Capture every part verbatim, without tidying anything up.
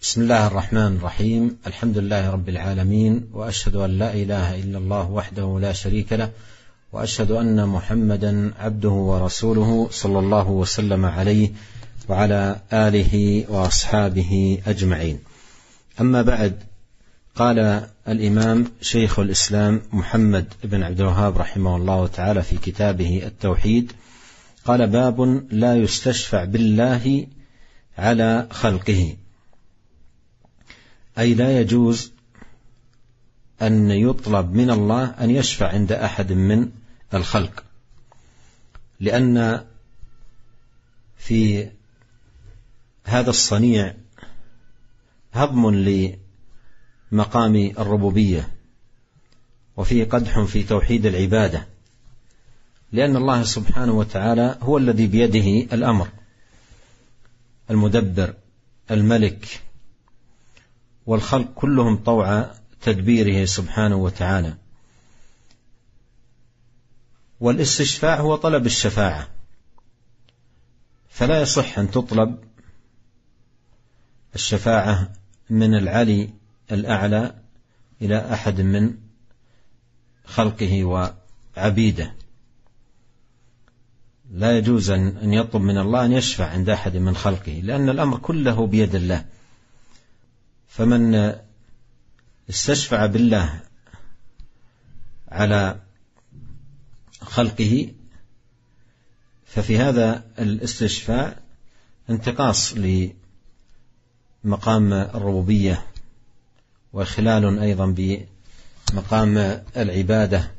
بسم الله الرحمن الرحيم. الحمد لله رب العالمين، وأشهد أن لا إله إلا الله وحده لا شريك له، وأشهد أن محمدا عبده ورسوله صلى الله وسلم عليه وعلى آله وأصحابه أجمعين. أما بعد، قال الإمام شيخ الإسلام محمد بن عبد الوهاب رحمه الله تعالى في كتابه التوحيد، قال: باب لا يستشفع بالله على خلقه، أي لا يجوز أن يطلب من الله أن يشفع عند أحد من الخلق، لأن في هذا الصنيع هضم لمقام الربوبية، وفيه قدح في توحيد العبادة، لأن الله سبحانه وتعالى هو الذي بيده الأمر، المدبر الملك، والخلق كلهم طوع تدبيره سبحانه وتعالى. والاستشفاع هو طلب الشفاعة، فلا يصح أن تطلب الشفاعة من العلي الأعلى إلى أحد من خلقه وعبيده. لا يجوز أن يطلب من الله أن يشفع عند أحد من خلقه، لأن الأمر كله بيد الله. فمن استشفع بالله على خلقه ففي هذا الاستشفاع انتقاص لمقام الربوبية، وخلال أيضا بمقام العبادة.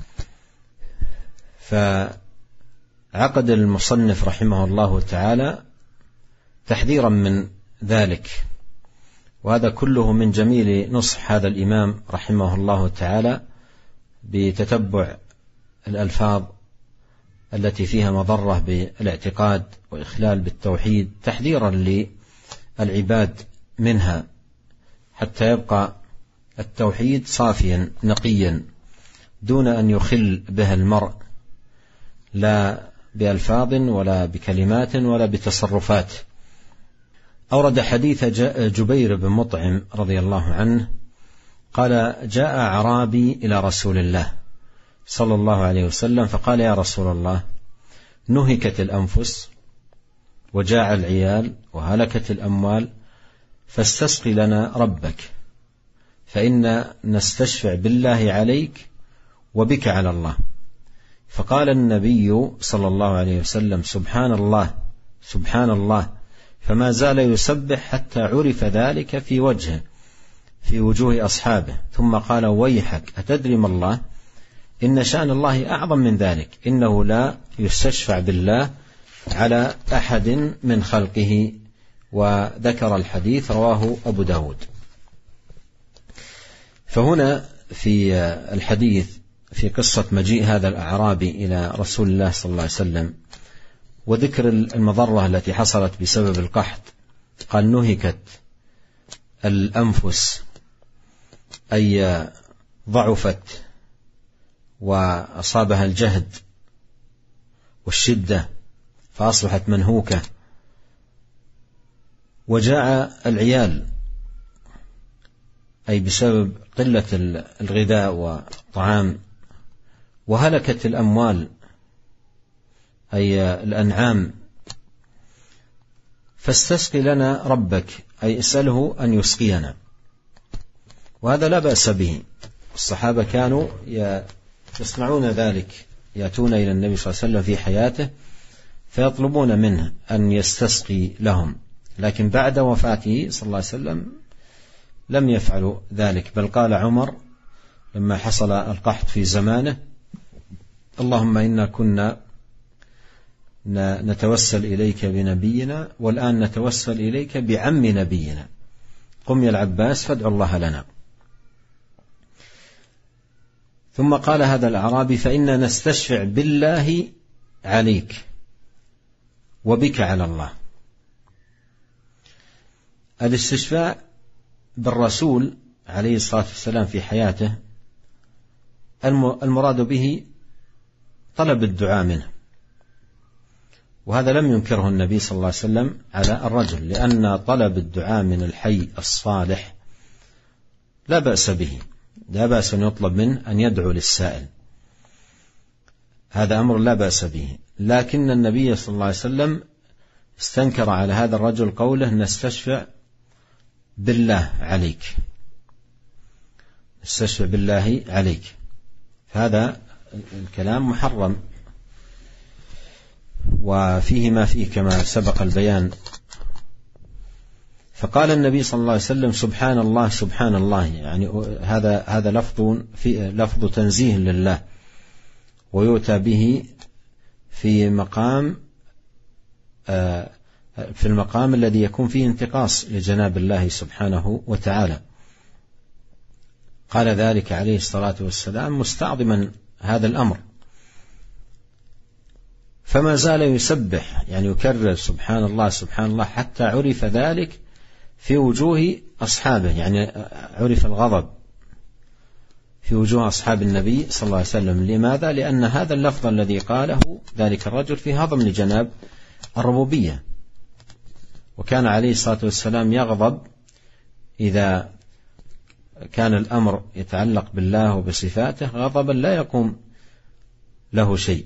فعقد المصنف رحمه الله تعالى تحذيرا من ذلك، وهذا كله من جميل نصح هذا الإمام رحمه الله تعالى بتتبع الألفاظ التي فيها مضرة بالاعتقاد وإخلال بالتوحيد، تحذيرا للعباد منها، حتى يبقى التوحيد صافيا نقيا دون أن يخل به المرء، لا بألفاظ ولا بكلمات ولا بتصرفات. أورد حديث جبير بن مطعم رضي الله عنه قال: جاء أعرابي إلى رسول الله صلى الله عليه وسلم فقال: يا رسول الله، نهكت الأنفس وجاع العيال وهلكت الأموال، فاستسقي لنا ربك، فإنا نستشفع بالله عليك وبك على الله. فقال النبي صلى الله عليه وسلم: سبحان الله سبحان الله، فما زال يسبح حتى عرف ذلك في وجهه في وجوه أصحابه، ثم قال: ويحك، أتدري ما الله؟ إن شأن الله أعظم من ذلك، إنه لا يستشفع بالله على أحد من خلقه. وذكر الحديث، رواه أبو داود. فهنا في الحديث في قصة مجيء هذا الأعرابي إلى رسول الله صلى الله عليه وسلم وذكر المضرة التي حصلت بسبب القحط، قال: نهكت الأنفس، أي ضعفت وأصابها الجهد والشدة فأصبحت منهوكة، وجاع العيال، أي بسبب قلة الغذاء والطعام، وهلكت الأموال، أي الأنعام، فاستسقي لنا ربك، أي اسأله أن يسقينا. وهذا لا بأس به، الصحابة كانوا يصنعون ذلك، يأتون إلى النبي صلى الله عليه وسلم في حياته فيطلبون منه أن يستسقي لهم، لكن بعد وفاته صلى الله عليه وسلم لم يفعلوا ذلك، بل قال عمر لما حصل القحط في زمانه: اللهم إنا كنا نتوسل إليك بنبينا، والآن نتوسل إليك بعم نبينا، قم يا العباس فادع الله لنا. ثم قال هذا الأعرابي: فإنا نستشفع بالله عليك وبك على الله. الاستشفاع بالرسول عليه الصلاة والسلام في حياته المراد به طلب الدعاء منه، وهذا لم ينكره النبي صلى الله عليه وسلم على الرجل، لأن طلب الدعاء من الحي الصالح لا بأس به، لا بأس أن يطلب منه أن يدعو للسائل، هذا أمر لا بأس به. لكن النبي صلى الله عليه وسلم استنكر على هذا الرجل قوله نستشفع بالله عليك، نستشفع بالله عليك، هذا الكلام محرم وفيه ما فيه كما سبق البيان. فقال النبي صلى الله عليه وسلم سبحان الله سبحان الله، يعني هذا هذا لفظ في لفظ تنزيه لله، ويؤتى به في مقام في المقام الذي يكون فيه انتقاص لجناب الله سبحانه وتعالى. قال ذلك عليه الصلاة والسلام مستعظما هذا الأمر، فما زال يسبح، يعني يكرر سبحان الله سبحان الله حتى عرف ذلك في وجوه أصحابه، يعني عرف الغضب في وجوه أصحاب النبي صلى الله عليه وسلم. لماذا؟ لأن هذا اللفظ الذي قاله ذلك الرجل في هضم لجناب الربوبية، وكان عليه الصلاة والسلام يغضب إذا كان الأمر يتعلق بالله وبصفاته غضبا لا يقوم له شيء،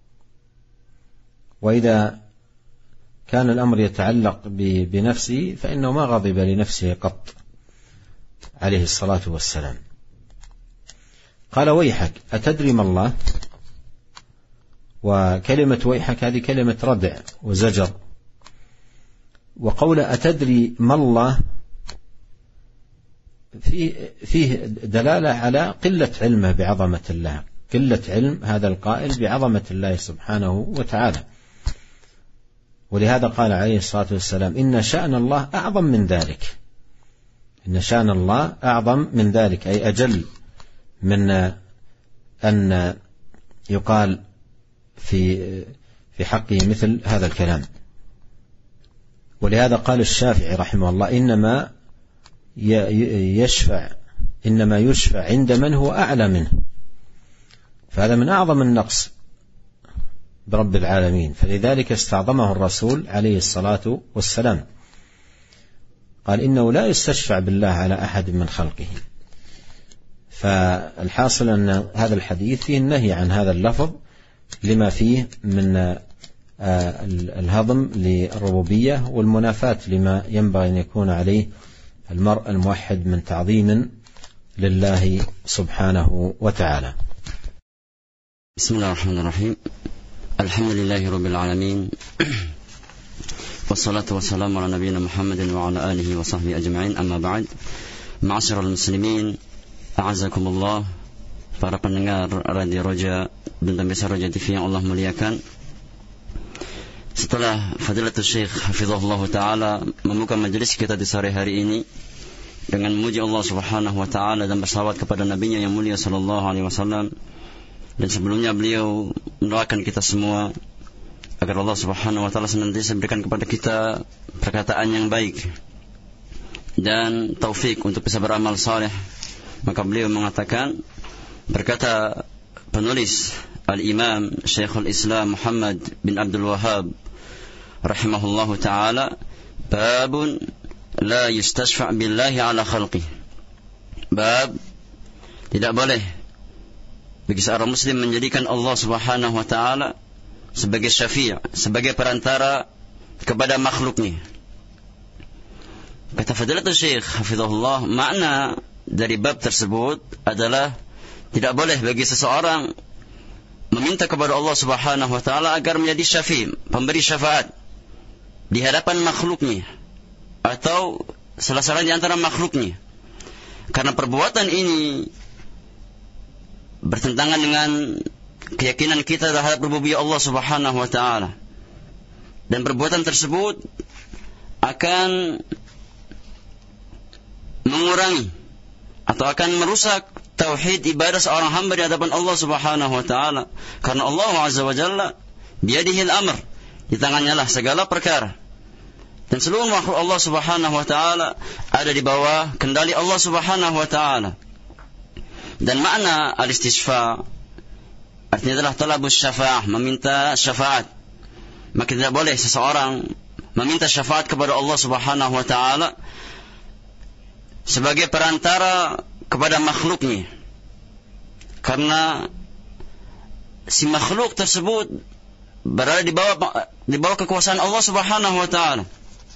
وإذا كان الأمر يتعلق بنفسه فإنه ما غضب لنفسه قط عليه الصلاة والسلام. قال ويحك أتدري ما الله؟ وكلمة ويحك هذه كلمة ردع وزجر، وقول أتدري ما الله فيه, فيه دلالة على قلة علمه بعظمة الله، قلة علم هذا القائل بعظمة الله سبحانه وتعالى. ولهذا قال عليه الصلاة والسلام إن شأن الله أعظم من ذلك، إن شأن الله أعظم من ذلك، أي أجل من أن يقال في في حقه مثل هذا الكلام. ولهذا قال الشافعي رحمه الله إنما يشفع إنما يشفع عند من هو أعلى منه، فهذا من أعظم النقص برب العالمين، فلذلك استعظمه الرسول عليه الصلاة والسلام، قال إنه لا يستشفع بالله على أحد من خلقه. فالحاصل أن هذا الحديث فيه النهي عن هذا اللفظ لما فيه من الهضم للربوبية والمنافاة لما ينبغي أن يكون عليه المرء الموحد من تعظيم لله سبحانه وتعالى. بسم الله الرحمن الرحيم، الحمد لله رب العالمين، والصلاة والسلام على نبينا محمد وعلى آله وصحبه أجمعين. أما بعد, معاشر المسlimin, a'azakumullah, para pendengar Radio Roja dan Besar Roja T V yang Allah muliakan. Setelah Fadilatul Syekh Hafizahullah Ta'ala membuka majelis kita di sore hari ini dengan memuji Allah Subhanahu Wa Ta'ala dan bersalawat kepada Nabi-Nya yang mulia Sallallahu Alaihi Wasallam, dan sebelumnya beliau mendoakan kita semua agar Allah Subhanahu Wa Ta'ala senantiasa berikan kepada kita perkataan yang baik dan taufik untuk bisa beramal saleh. Maka beliau mengatakan, berkata penulis Al-Imam Syekhul Islam Muhammad bin Abdul Wahhab rahimahullahu ta'ala, babun la yustashfa' billahi ala khalqih. Bab, tidak boleh bagi seorang muslim menjadikan Allah Subhanahu wa ta'ala sebagai syafi', sebagai perantara kepada makhluknya. Kata Fadilatul Syekh Hafizahullah, makna dari bab tersebut adalah tidak boleh bagi seseorang meminta kepada Allah Subhanahu wa ta'ala agar menjadi syafi', pemberi syafaat di hadapan makhluknya atau salah seorang di antara makhluknya, karena perbuatan ini bertentangan dengan keyakinan kita terhadap rububiyah Allah Subhanahu wa ta'ala, dan perbuatan tersebut akan mengurangi atau akan merusak tauhid ibadah seorang hamba di hadapan Allah Subhanahu wa ta'ala, karena Allah Azza wa Jalla biyadihil amr, di tangannya lah segala perkara, dan seluruh makhluk Allah Subhanahu wa ta'ala ada di bawah kendali Allah Subhanahu wa ta'ala. Dan makna al-istishfa' artinya adalah talabus syafa'ah, meminta syafaat. maka tidak boleh seseorang meminta syafaat kepada Allah Subhanahu wa taala sebagai perantara kepada makhluknya. Karena si makhluk tersebut berada di bawah di bawah kekuasaan Allah Subhanahu wa taala.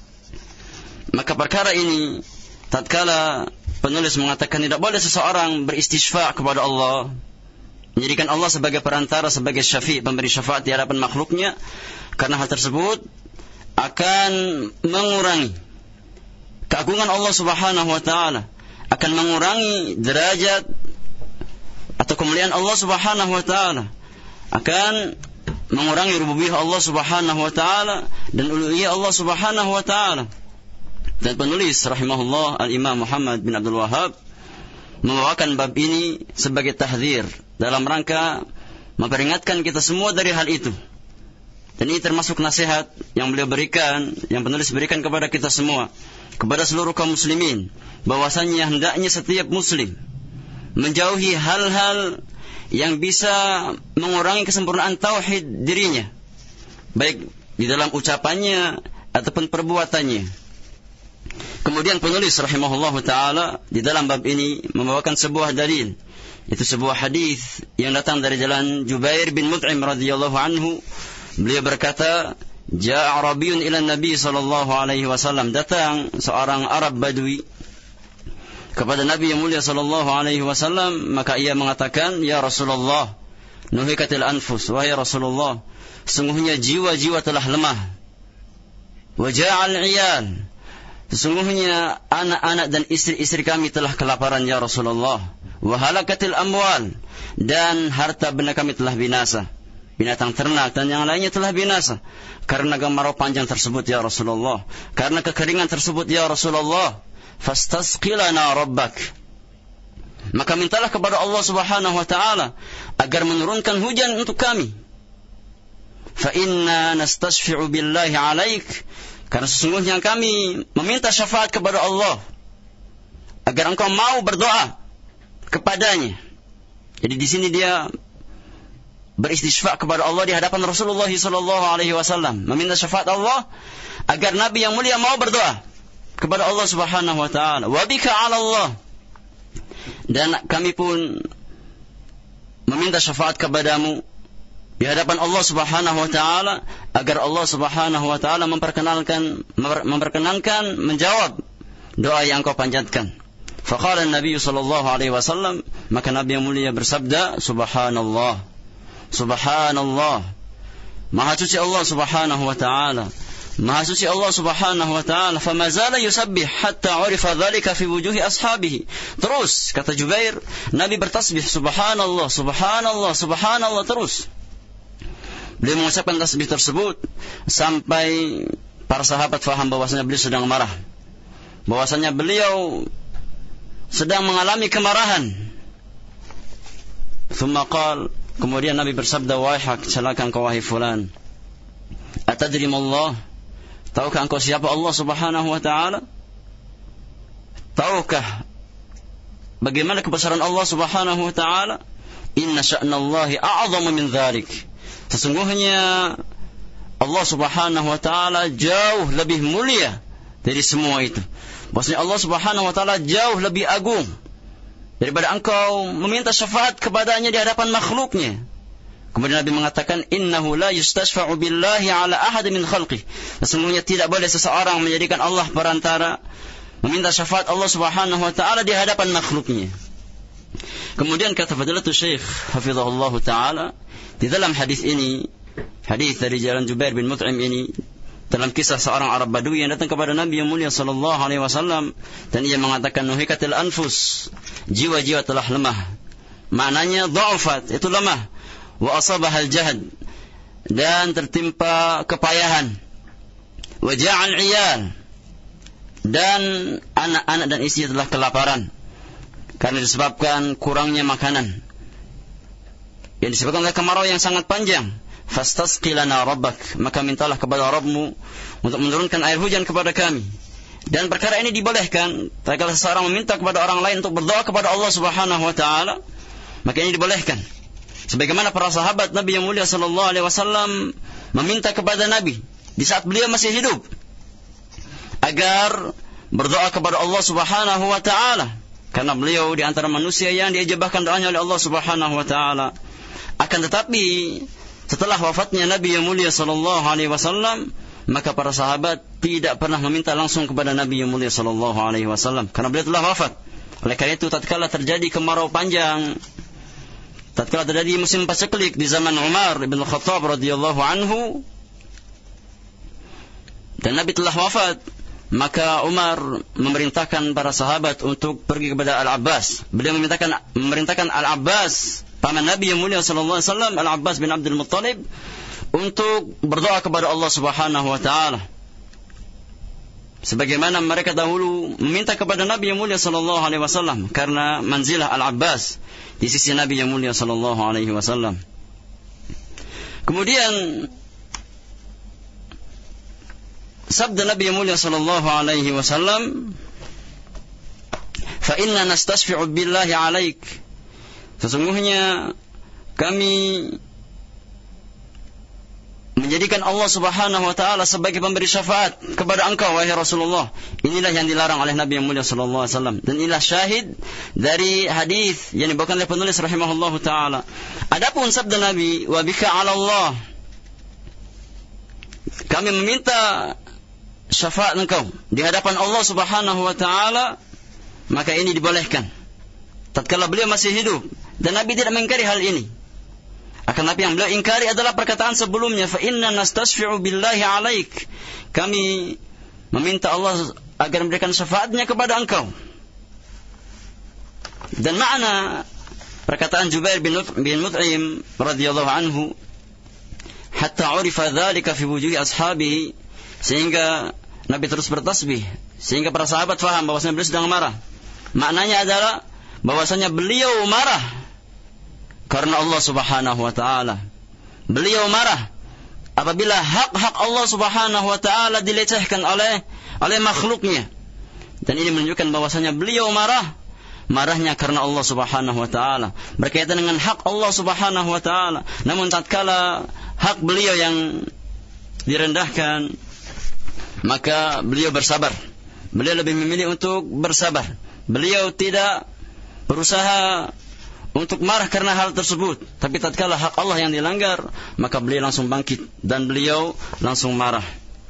Maka perkara ini tatkala penulis mengatakan tidak boleh seseorang beristisfa kepada Allah, menjadikan Allah sebagai perantara, sebagai syafi', pemberi syafaat di hadapan makhluknya, karena hal tersebut akan mengurangi keagungan Allah Subhanahu wa taala, akan mengurangi derajat atau kemuliaan Allah Subhanahu wa taala, akan mengurangi rububiyah Allah Subhanahu wa taala dan uluhiyah Allah Subhanahu wa taala. Dan penulis rahimahullah Al-Imam Muhammad bin Abdul Wahhab membawakan bab ini sebagai tahdzir dalam rangka memperingatkan kita semua dari hal itu. Dan ini termasuk nasihat yang beliau berikan, yang penulis berikan kepada kita semua, kepada seluruh kaum muslimin, bahwasanya hendaknya setiap muslim menjauhi hal-hal yang bisa mengurangi kesempurnaan tauhid dirinya, baik di dalam ucapannya ataupun perbuatannya. Kemudian penulis rahimahullahu taala di dalam bab ini membawakan sebuah dalil, itu sebuah hadis yang datang dari jalan Jubair bin Mut'im radhiyallahu anhu. Beliau berkata, "Ja'a Arabiyyun ila Nabi sallallahu alaihi wasallam." Datang seorang Arab Badui kepada Nabi yang mulia sallallahu alaihi wasallam, maka ia mengatakan, "Ya Rasulullah, nuhikatil anfus." Wahai Rasulullah, sesungguhnya jiwa-jiwa telah lemah. Wa ja'al 'iyal, sesungguhnya anak-anak dan istri-istri kami telah kelaparan ya Rasulullah. Wa halakatil amwal, dan harta benda kami telah binasa. Binatang ternak dan yang lainnya telah binasa karena kemarau panjang tersebut ya Rasulullah, karena kekeringan tersebut ya Rasulullah. Fastasqilana rabbak, maka mintalah kepada Allah Subhanahu wa taala agar menurunkan hujan untuk kami. Fa inna nastashfi'u billahi 'alaik, karena sesungguhnya kami meminta syafaat kepada Allah agar engkau mau berdoa kepadanya. Jadi di sini dia beristisfa kepada Allah di hadapan Rasulullah sallallahu alaihi wasallam, meminta syafaat Allah agar Nabi yang mulia mau berdoa kepada Allah Subhanahu wa taala. Wa bika 'ala Allah, dan kami pun meminta syafaat kepadamu di hadapan Allah Subhanahu wa taala agar Allah Subhanahu wa taala memperkenalkan memperkenankan menjawab doa yang kau panjatkan. Faqala an-nabiy sallallahu alaihi wasallam, maka Nabi yang mulia bersabda, subhanallah, subhanallah, maha suci Allah Subhanahu wa taala, maha suci Allah Subhanahu wa taala. Fama zala yusabbih hatta urifa dzalika fi wujuhi ashabihi. Terus kata Jubair, Nabi bertasbih subhanallah, subhanallah, subhanallah terus. Beliau mengucapkan tasbih tersebut sampai para sahabat faham bahwasanya beliau sedang marah, bahwasanya beliau sedang mengalami kemarahan. Thumma qala, kemudian Nabi bersabda, wahak, celaka engkau wahai fulan, atadri mallah, tahukah engkau siapa Allah Subhanahu wa taala? Tahukah bagaimana kebesaran Allah Subhanahu wa taala? Inna sya'nallahi a'zamu min dzalik, sesungguhnya Allah Subhanahu wa taala jauh lebih mulia dari semua itu. Maksudnya Allah Subhanahu wa taala jauh lebih agung daripada engkau meminta syafaat kepadanya di hadapan makhluknya. Kemudian Nabi mengatakan, innahu la yustashfa'u billahi ala ahad min khalqih, sesungguhnya tidak boleh seseorang menjadikan Allah perantara, meminta syafaat Allah Subhanahu wa taala di hadapan makhluknya. Kemudian kata Fadilatul Syekh hafizahullah taala, di dalam hadis ini, hadis dari jalan Jubair bin Mut'im ini, dalam kisah seorang Arab Badui yang datang kepada Nabi yang mulia sallallahu alaihi wasallam, dan ia mengatakan, nuhikatil anfus, jiwa-jiwa telah lemah. Maknanya dha'afat, itu lemah. Wa asabahal jahd, dan tertimpa kepayahan. Wa ja'al 'iyal, dan anak-anak dan istri telah kelaparan karena disebabkan kurangnya makanan, yang disebabkan oleh kemarau yang sangat panjang. Fastasqi lana rabbak, maka mintalah kepada Rabbmu untuk menurunkan air hujan kepada kami. Dan perkara ini dibolehkan tatkala seseorang meminta kepada orang lain untuk berdoa kepada Allah Subhanahu wa taala, maka ini dibolehkan. Sebagaimana para sahabat Nabi yang mulia sallallahu alaihi wasallam meminta kepada Nabi di saat beliau masih hidup agar berdoa kepada Allah Subhanahu wa taala, karena beliau di antara manusia yang diijabahkan doanya oleh Allah Subhanahu wa taala. Akan tetapi setelah wafatnya Nabi yang mulia sallallahu alaihi wasallam, maka para sahabat tidak pernah meminta langsung kepada Nabi yang mulia sallallahu alaihi wasallam karena beliau telah wafat. Oleh karena itu tatkala terjadi kemarau panjang, tatkala terjadi musim paceklik di zaman Umar bin Khattab radhiyallahu anhu dan Nabi telah wafat, maka Umar memerintahkan para sahabat untuk pergi kepada Al-Abbas. Beliau memerintahkan memerintahkan Al-Abbas, paman Nabi yang mulia sallallahu alaihi wasallam, Al-Abbas bin Abdul Muttalib, untuk berdoa kepada Allah Subhanahu wa taala. Sebagaimana mereka dahulu meminta kepada Nabi yang mulia sallallahu alaihi wasallam karena manzilah Al-Abbas di sisi Nabi yang mulia sallallahu alaihi wasallam. Kemudian sabda Nabi yang mulia sallallahu alaihi wasallam, "Fa inna nastasfi'u billahi 'alaik." Sesungguhnya kami menjadikan Allah Subhanahu wa taala sebagai pemberi syafaat kepada engkau wahai Rasulullah. Inilah yang dilarang oleh Nabi yang mulia sallallahu alaihi wasallam dan inilah syahid dari hadis yang dibawakan oleh penulis rahimahullahu taala. Adapun sabda Nabi, "Wa bika 'ala Allah." Kami meminta syafaat engkau di hadapan Allah Subhanahu wa taala, maka ini dibolehkan tatkala beliau masih hidup dan Nabi tidak mengingkari hal ini. Akan Nabi yang beliau ingkari adalah perkataan sebelumnya, "Fa inna nastasfi'u billahi 'alaik." Kami meminta Allah agar memberikan syafaatnya kepada engkau. Dan makna perkataan Jubair bin Mut'im radhiyallahu anhu, hatta 'urifa dzalika fi wujuhi ashabihi, sehingga Nabi terus bertasbih sehingga para sahabat faham bahwasanya beliau sedang marah. Maknanya adalah bahwasanya beliau marah karena Allah Subhanahu wa taala. Beliau marah apabila hak-hak Allah Subhanahu wa taala dilecehkan oleh oleh makhluknya. Dan ini menunjukkan bahwasanya beliau marah marahnya karena Allah Subhanahu wa taala, berkaitan dengan hak Allah Subhanahu wa taala. Namun tatkala hak beliau yang direndahkan, maka beliau bersabar. Beliau lebih memilih untuk bersabar. Beliau tidak berusaha untuk marah karena hal tersebut, tapi tatkala hak Allah yang dilanggar, maka beliau langsung bangkit dan beliau langsung marah.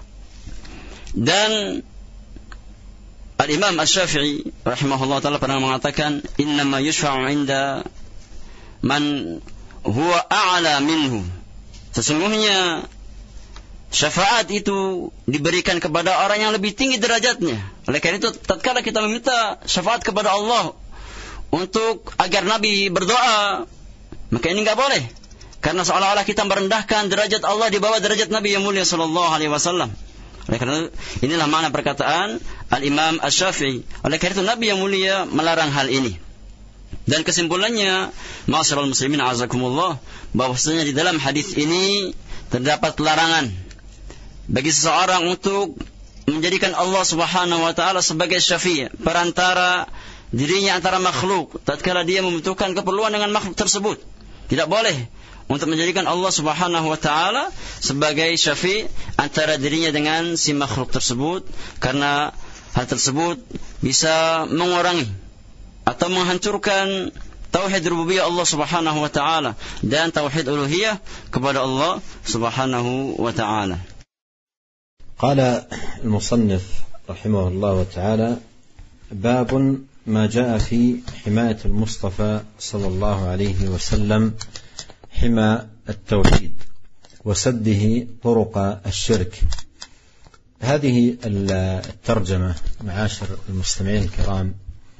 Dan Al-Imam Asy-Syafi'i rahimahullah taala pernah mengatakan, "Innama yushfa'u 'inda man huwa a'la minhu." Sesungguhnya syafaat itu diberikan kepada orang yang lebih tinggi derajatnya. Oleh karena itu tatkala kita meminta syafaat kepada Allah untuk agar Nabi berdoa, maka ini enggak boleh, karena seolah-olah kita merendahkan derajat Allah di bawah derajat Nabi yang mulia sallallahu alaihi wasallam. Oleh karena inilah makna perkataan Al-Imam Asy-Syafi'i. Oleh karena itu Nabi yang mulia melarang hal ini. Dan kesimpulannya, ma'asyiral muslimin azakumullah, bahwasanya di dalam hadis ini terdapat larangan bagi seseorang untuk menjadikan Allah Subhanahu wa taala sebagai syafi', perantara dirinya antara makhluk tatkala dia membutuhkan keperluan dengan makhluk tersebut. Tidak boleh untuk menjadikan Allah Subhanahu wa taala sebagai syafi' antara dirinya dengan si makhluk tersebut, karena hal tersebut bisa mengurangi atau menghancurkan tauhid rububiyah Allah Subhanahu wa taala dan tauhid uluhiyah kepada Allah Subhanahu wa taala. Qala al-musannif rahimahullah ta'ala, bab ما جاء في حماية المصطفى صلى الله عليه وسلم حمى التوحيد وسده طرق الشرك. هذه الترجمة معاشر المستمعين الكرام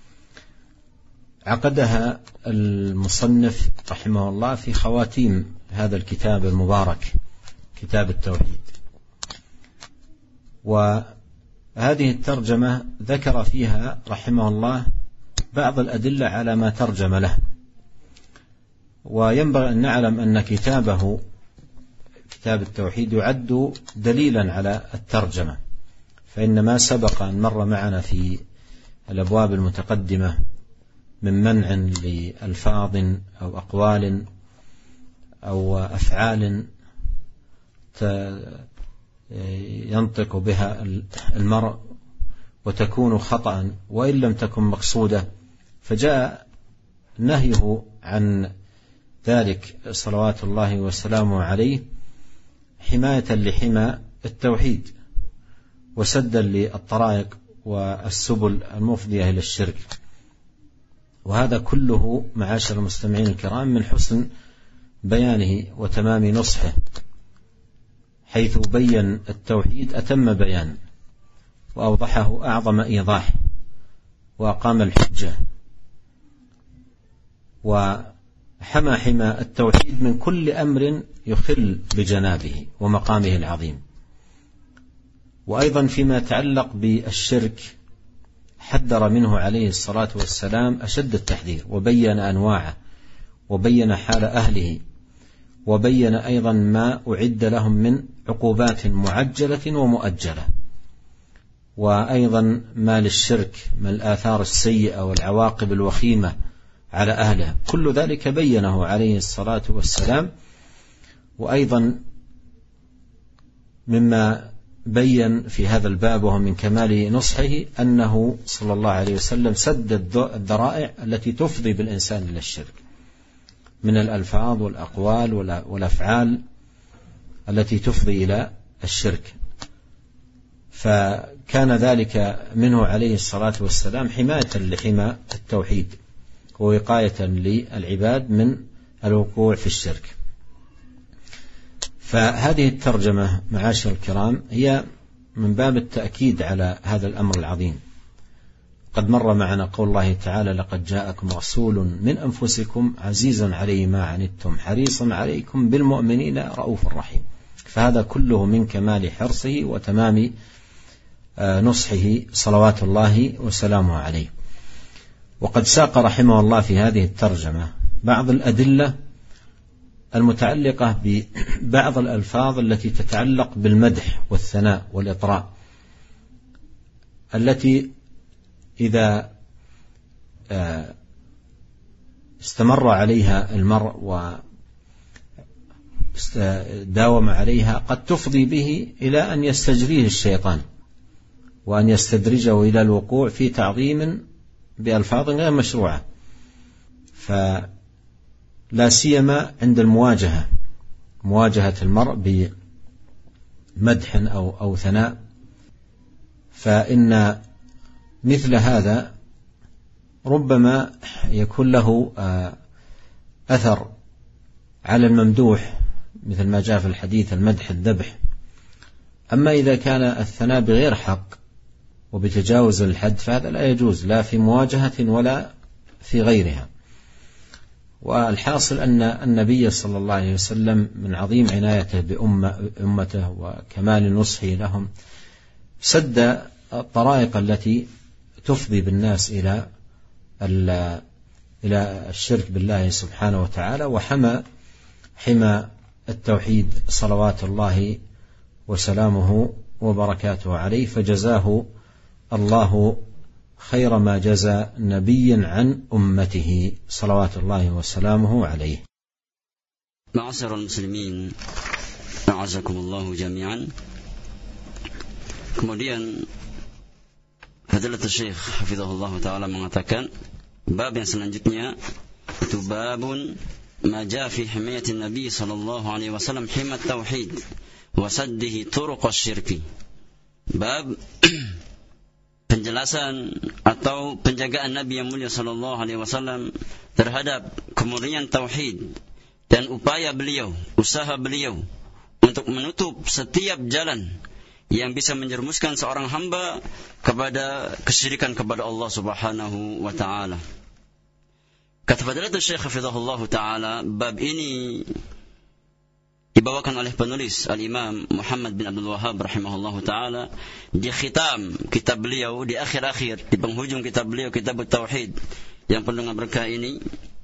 عقدها المصنف رحمه الله في خواتيم هذا الكتاب المبارك، كتاب التوحيد. وهذه الترجمة ذكر فيها رحمه الله بعض الأدلة على ما ترجم له. وينبغي أن نعلم أن كتابه كتاب التوحيد يعد دليلا على الترجمة، فإن ما سبق أن مر معنا في الأبواب المتقدمة من منع لألفاظ أو أقوال أو أفعال ينطق بها المرء وتكون خطأ وإن لم تكن مقصودة، فجاء نهيه عن ذلك صلوات الله وسلامه عليه حماية لحمى التوحيد وسدا للطرائق والسبل المفضية إلى الشرك. وهذا كله معاشر المستمعين الكرام من حسن بيانه وتمام نصحه، حيث بين التوحيد أتم بيان وأوضحه أعظم إيضاح وأقام الحجة، وحمى حمى التوحيد من كل أمر يخل بجنابه ومقامه العظيم. وأيضا فيما يتعلق بالشرك حذر منه عليه الصلاة والسلام أشد التحذير، وبين أنواعه وبين حال أهله، وبين أيضا ما أعد لهم من عقوبات معجلة ومؤجلة، وأيضا ما للشرك من الآثار السيئة والعواقب الوخيمة على أهله، كل ذلك بينه عليه الصلاة والسلام. وأيضا مما بين في هذا الباب وهو من كمال نصحه أنه صلى الله عليه وسلم سد الذرائع التي تفضي بالإنسان إلى الشرك من الألفاظ والأقوال والأفعال التي تفضي إلى الشرك، فكان ذلك منه عليه الصلاة والسلام حماية لحمى التوحيد ووقاية للعباد من الوقوع في الشرك. فهذه الترجمة معاشر الكرام هي من باب التأكيد على هذا الأمر العظيم. قد مر معنا قول الله تعالى: لقد جاءكم رسول من أنفسكم عزيز عليه ما عنتم حريص عليكم بالمؤمنين رؤوف رحيم. فهذا كله من كمال حرصه وتمام نصحه صلوات الله وسلامه عليه. وقد ساق رحمه الله في هذه الترجمة بعض الأدلة المتعلقة ببعض الألفاظ التي تتعلق بالمدح والثناء والإطراء، التي إذا استمر عليها المرء وداوم عليها قد تفضي به إلى أن يستجريه الشيطان وأن يستدرجه إلى الوقوع في تعظيم بألفاظ غير مشروعة، فلا سيما عند المواجهة، مواجهة المرء بمدح أو, أو ثناء، فإن مثل هذا ربما يكون له أثر على الممدوح مثل ما جاء في الحديث: المدح الذبح. أما إذا كان الثناء بغير حق وبتجاوز الحد فهذا لا يجوز لا في مواجهة ولا في غيرها. والحاصل أن النبي صلى الله عليه وسلم من عظيم عنايته بأمته وكمال نصحه لهم سد الطرائق التي تفضي بالناس إلى إلى الشرك بالله سبحانه وتعالى، وحمى حمى التوحيد صلوات الله وسلامه وبركاته عليه، فجزاه الله خير ما جزى نبي عن أمته صلوات الله وسلامه عليه. معاشر المسلمين أعزكم الله جميعا. Kemudian Fadilatul Syekh hafizahullah ta'ala mengatakan bab yang selanjutnya itu babun ma jaa fi himayatin Nabi sallallahu alaihi wasallam himat tauhid wa saddihi turuqasy syirki. Bab penjelasan atau penjagaan Nabi yang mulia sallallahu alaihi wasallam terhadap kemurnian tauhid dan upaya beliau, usaha beliau untuk menutup setiap jalan yang bisa menjerumuskan seorang hamba kepada kesyirikan kepada Allah Subhanahu wa taala. Kata Fadilatul Syekh hafizahullah taala, bab ini dibawakan oleh penulis Al-Imam Muhammad bin Abdul Wahhab rahimahullah taala di khitam kitab beliau, di akhir-akhir, di penghujung kitab beliau, Kitab Tauhid yang penuh berkah ini.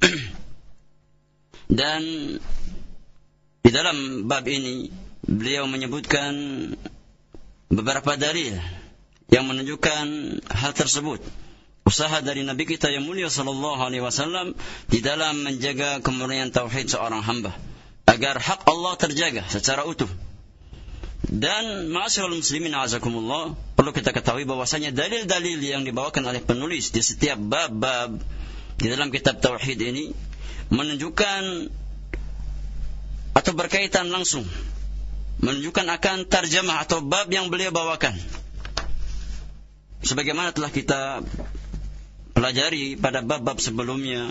Dan di dalam bab ini beliau menyebutkan beberapa dalil yang menunjukkan hal tersebut. Usaha dari Nabi kita yang mulia sallallahu alaihi wasallam di dalam menjaga kemurnian tauhid seorang hamba agar hak Allah terjaga secara utuh Dan ma'asyiral muslimin azakumullah, perlu kita ketahui bahwasanya dalil-dalil yang dibawakan oleh penulis di setiap bab-bab di dalam kitab tauhid ini menunjukkan atau berkaitan langsung, menunjukkan akan tarjamah atau bab yang beliau bawakan. Sebagaimana telah kita pelajari pada bab-bab sebelumnya,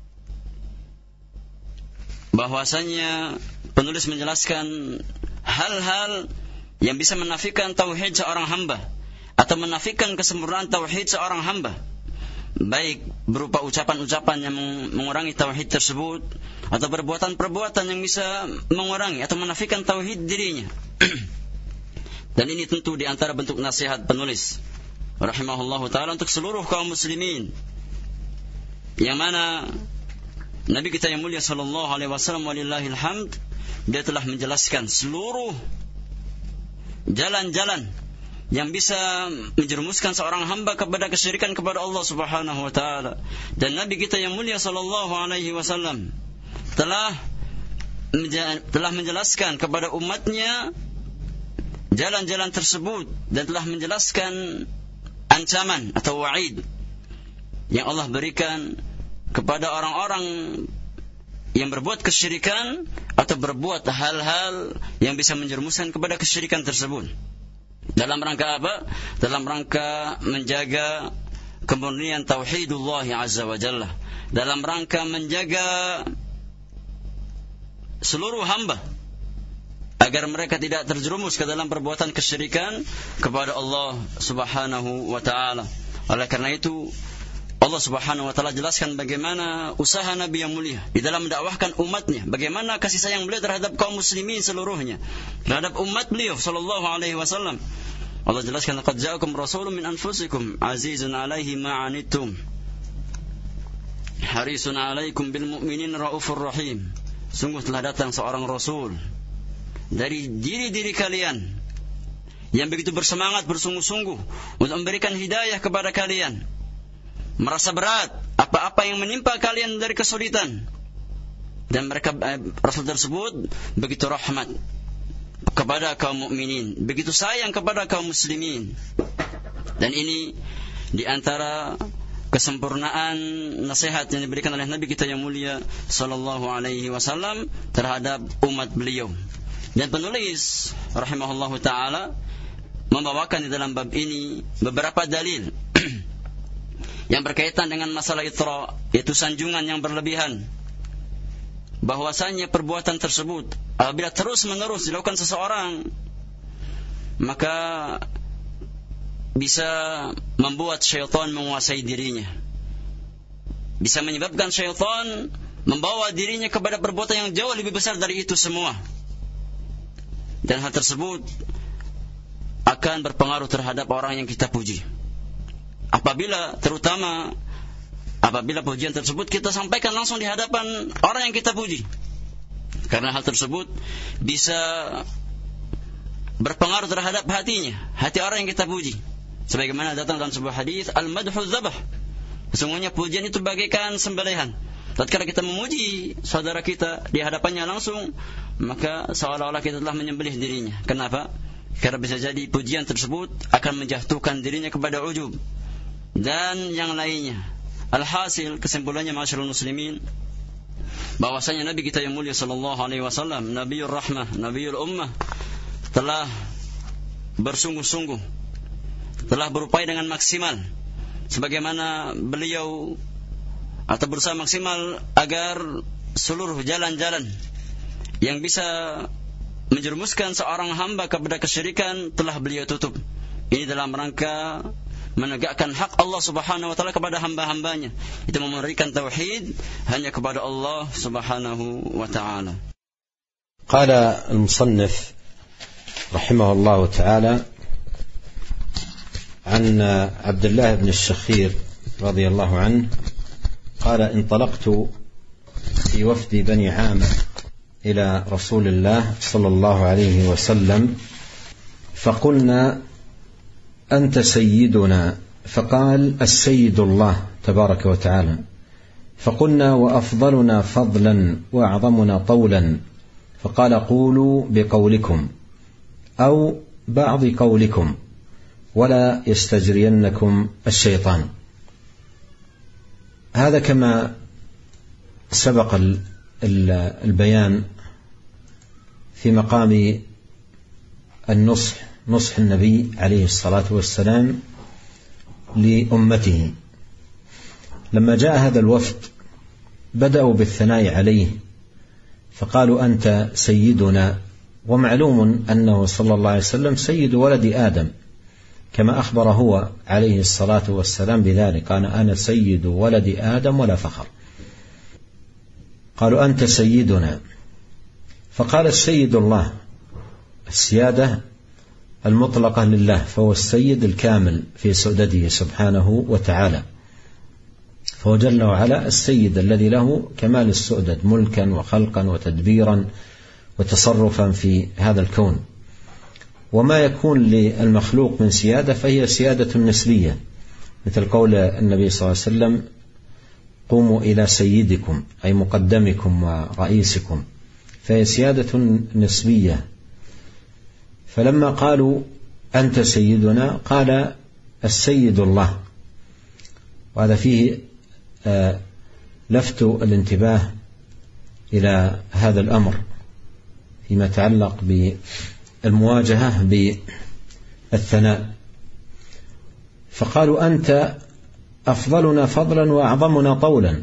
bahwasanya penulis menjelaskan hal-hal yang bisa menafikan tauhid seorang hamba atau menafikan kesempurnaan tauhid seorang hamba, baik berupa ucapan-ucapan yang mengurangi tauhid tersebut atau perbuatan-perbuatan yang bisa mengurangi atau menafikan tauhid dirinya. Dan ini tentu di antara bentuk nasihat penulis rahimahullahu ta'ala untuk seluruh kaum muslimin, yang mana Nabi kita yang mulia sallallahu alaihi wasallam walillahil hamd, dia telah menjelaskan seluruh jalan-jalan yang bisa menjerumuskan seorang hamba kepada kesyirikan kepada Allah Subhanahu wa taala. Dan Nabi kita yang mulia sallallahu alaihi wasallam telah telah menjelaskan kepada umatnya jalan-jalan tersebut dan telah menjelaskan ancaman atau wa'id yang Allah berikan kepada orang-orang yang berbuat kesyirikan atau berbuat hal-hal yang bisa menjerumuskan kepada kesyirikan tersebut. Dalam rangka apa? Dalam rangka menjaga kemurnian tauhidullah azza wa jalla, dalam rangka menjaga seluruh hamba agar mereka tidak terjerumus ke dalam perbuatan kesyirikan kepada Allah Subhanahu wa taala. Oleh karena itu Allah Subhanahu wa taala jelaskan bagaimana usaha Nabi yang mulia di dalam mendakwahkan umatnya, bagaimana kasih sayang beliau terhadap kaum muslimin seluruhnya, terhadap umat beliau sallallahu alaihi wasallam. Allah jelaskan, laqad ja'akum rasulun min anfusikum azizun 'alaihi ma 'anittum harisun 'alaikum bil mu'minin raufur rahim. Sungguh telah datang seorang rasul dari diri-diri kalian yang begitu bersemangat bersungguh-sungguh untuk memberikan hidayah kepada kalian, merasa berat apa-apa yang menimpa kalian dari kesulitan, dan mereka eh, Rasul tersebut begitu rahmat kepada kaum mukminin, begitu sayang kepada kaum muslimin. Dan ini di antara kesempurnaan nasihat yang diberikan oleh Nabi kita yang mulia sallallahu alaihi wasallam terhadap umat beliau. Dan penulis rahimahullahu taala membawakan di dalam bab ini beberapa dalil yang berkaitan dengan masalah itra, yaitu sanjungan yang berlebihan, bahwasanya perbuatan tersebut apabila terus-menerus dilakukan seseorang, maka bisa membuat syaitan menguasai dirinya, bisa menyebabkan syaitan membawa dirinya kepada perbuatan yang jauh lebih besar dari itu semua. Dan hal tersebut akan berpengaruh terhadap orang yang kita puji. Apabila, terutama apabila pujian tersebut kita sampaikan langsung di hadapan orang yang kita puji, karena hal tersebut bisa berpengaruh terhadap hatinya, hati orang yang kita puji. Sebagaimana datang dalam sebuah hadis, al-madhu dzabah, sesungguhnya pujian itu bagaikan sembelihan. Tatkala kita memuji saudara kita di hadapannya langsung, maka seolah-olah kita telah menyembelih dirinya. Kenapa? Karena bisa jadi pujian tersebut akan menjatuhkan dirinya kepada ujub dan yang lainnya. Alhasil, kesimpulannya ma'asyiral muslimin, bahwasanya Nabi kita yang mulia sallallahu alaihi wasallam, Nabiyur Rahmah, Nabiyul Ummah, telah bersungguh-sungguh, telah berupaya dengan maksimal, sebagaimana beliau atau berusaha maksimal agar seluruh jalan-jalan yang bisa menjerumuskan seorang hamba kepada kesyirikan telah beliau tutup. Ini dalam rangka menegakkan hak Allah Subhanahu wa taala kepada hamba-hambanya, itu memberikan tauhid hanya kepada Allah Subhanahu wa taala. Qala al-musannif rahimahullah taala an Abdullah ibn al-Shakhir radiyallahu anhu قال انطلقت في وفد بني عامر إلى رسول الله صلى الله عليه وسلم فقلنا أنت سيدنا فقال السيد الله تبارك وتعالى فقلنا وأفضلنا فضلا وأعظمنا طولا فقال قولوا بقولكم أو بعض قولكم ولا يستجرينكم الشيطان. هذا كما سبق البيان في مقام النصح، نصح النبي عليه الصلاة والسلام لأمته. لما جاء هذا الوفد بدأوا بالثناء عليه فقالوا أنت سيدنا، ومعلوم أنه صلى الله عليه وسلم سيد ولد آدم كما أخبر هو عليه الصلاة والسلام بذلك، قال أنا سيد ولد آدم ولا فخر. قالوا أنت سيدنا، فقال السيد الله، السيادة المطلقة لله، فهو السيد الكامل في سؤدده سبحانه وتعالى، فهو جل وعلا السيد الذي له كمال السؤدد ملكا وخلقا وتدبيرا وتصرفا في هذا الكون. وما يكون للمخلوق من سيادة فهي سيادة نسبية، مثل قول النبي صلى الله عليه وسلم قوموا إلى سيدكم أي مقدمكم ورئيسكم، فهي سيادة نسبية. فلما قالوا أنت سيدنا قال السيد الله، وهذا فيه لفت الانتباه إلى هذا الأمر فيما يتعلق بالمواجهة بالثناء. فقالوا أنت أفضلنا فضلا وأعظمنا طولا،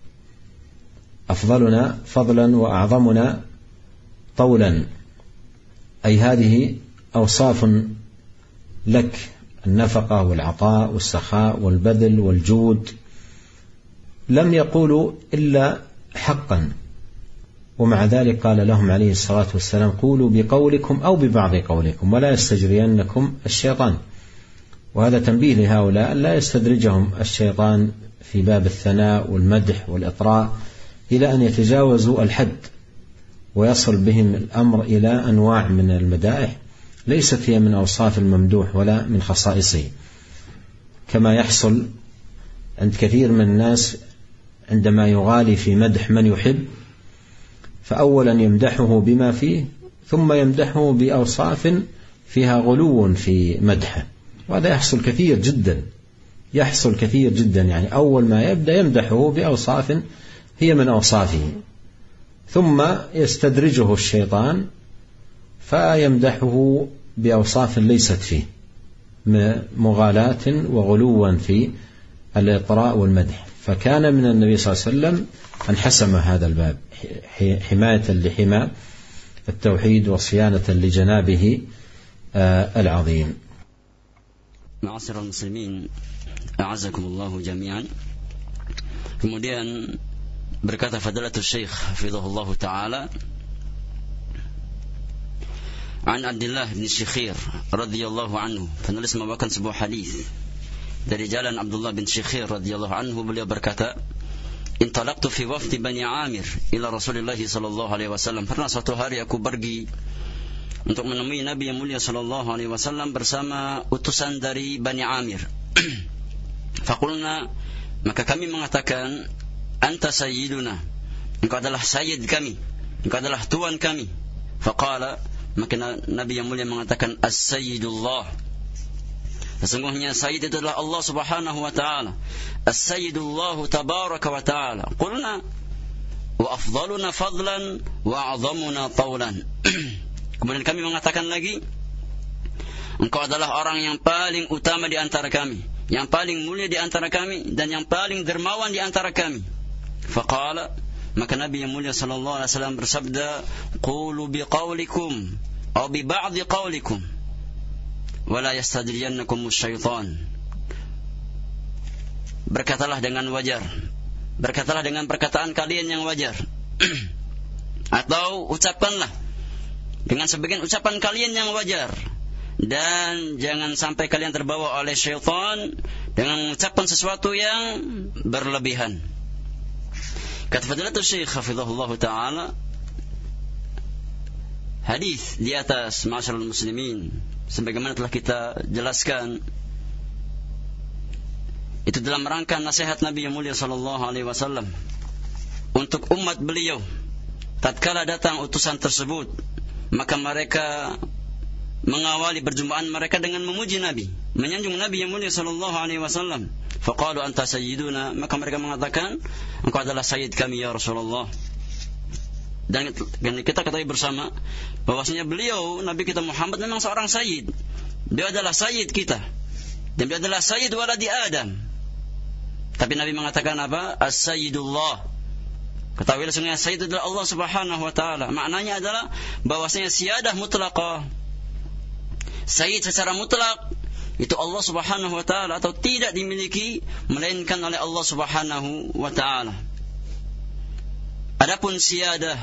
أفضلنا فضلا وأعظمنا طولا، أي هذه أوصاف لك، النفقة والعطاء والسخاء والبذل والجود. لم يقولوا إلا حقا، ومع ذلك قال لهم عليه الصلاة والسلام قولوا بقولكم أو ببعض قولكم ولا يستجرينكم الشيطان. وهذا تنبيه لهؤلاء لا يستدرجهم الشيطان في باب الثناء والمدح والإطراء إلى أن يتجاوزوا الحد ويصل بهم الأمر إلى أنواع من المدائح ليست هي من أوصاف الممدوح ولا من خصائصه، كما يحصل عند كثير من الناس عندما يغالي في مدح من يحب، فأولا يمدحه بما فيه ثم يمدحه بأوصاف فيها غلو في مدحه، وهذا يحصل كثير جدا، يحصل كثير جدا. يعني أول ما يبدأ يمدحه بأوصاف هي من أوصافه، ثم يستدرجه الشيطان فيمدحه بأوصاف ليست فيه، مغالاة وغلوا في الإطراء والمدح. فكان من النبي صلى الله عليه وسلم أن حسم هذا الباب حماية لحمى التوحيد وصيانة لجنابه العظيم. معاشر المسلمين, a'azakumullahu jami'an. Kemudian berkata Fadilatul Syekh hafizahullah taala, An Abdullah bin Syikhir radhiyallahu anhu, penulis membawakan sebuah hadis dari jalan Abdullah bin Syikhir radhiyallahu anhu. Beliau berkata, Intalaqtu fi wafdi Bani Amir ila Rasulillah sallallahu alaihi wasallam. Pernah suatu hari aku pergi untuk menemui Nabi yang mulia sallallahu alaihi wasallam bersama utusan dari Bani Amir. Faqulna, maka kami mengatakan, Anta sayyiduna, engkau adalah sayyid kami, engkau adalah tuan kami. Faqala, maka Nabi yang mulia mengatakan, As-sayyidullah, sesungguhnya sayyid itu adalah Allah subhanahu wa ta'ala. As-sayyidullah tabaraka wa ta'ala. Qulna, wa afdaluna fadlan wa a'zamuna tawlan. Kemudian kami mengatakan lagi, engkau adalah orang yang paling utama di antara kami, yang paling mulia di antara kami, dan yang paling dermawan di antara kami. Faqala, maka Nabi yang mulia sallallahu alaihi wasallam bersabda, qulu biqaulikum aw bi ba'dhi qaulikum wala yastadriyannakum syaitan. Berkatalah dengan wajar, berkatalah dengan perkataan kalian yang wajar, atau ucapkanlah dengan sebagian ucapan kalian yang wajar, dan jangan sampai kalian terbawa oleh syaitan dengan mengucapkan sesuatu yang berlebihan. Kata Fadilatul Syekh hafizahullah ta'ala, hadis di atas ma'asyiral muslimin, sebagaimana telah kita jelaskan, itu dalam rangka nasihat Nabi yang mulia sallallahu alaihi wasallam untuk umat beliau. Tatkala datang utusan tersebut, maka mereka mengawali perjumpaan mereka dengan memuji Nabi, menyanjung Nabi yang mulia sallallahu alaihi wasallam. Faqalu anta sayyiduna, maka mereka mengatakan, engkau adalah sayyid kami ya Rasulullah. Dan kita ketahui bersama bahwasanya beliau, Nabi kita Muhammad, memang seorang sayyid. Dia adalah sayyid kita, dan dia adalah sayyid waladi Adam. Tapi Nabi mengatakan apa? As-sayyidullah. Ketahuilah sesungguhnya sayyid adalah Allah Subhanahu wa taala. Maknanya adalah bahwasanya siyadah mutlaqah, sayyid secara mutlak itu Allah Subhanahu wa taala, atau tidak dimiliki melainkan oleh Allah Subhanahu wa taala. Adapun siyadah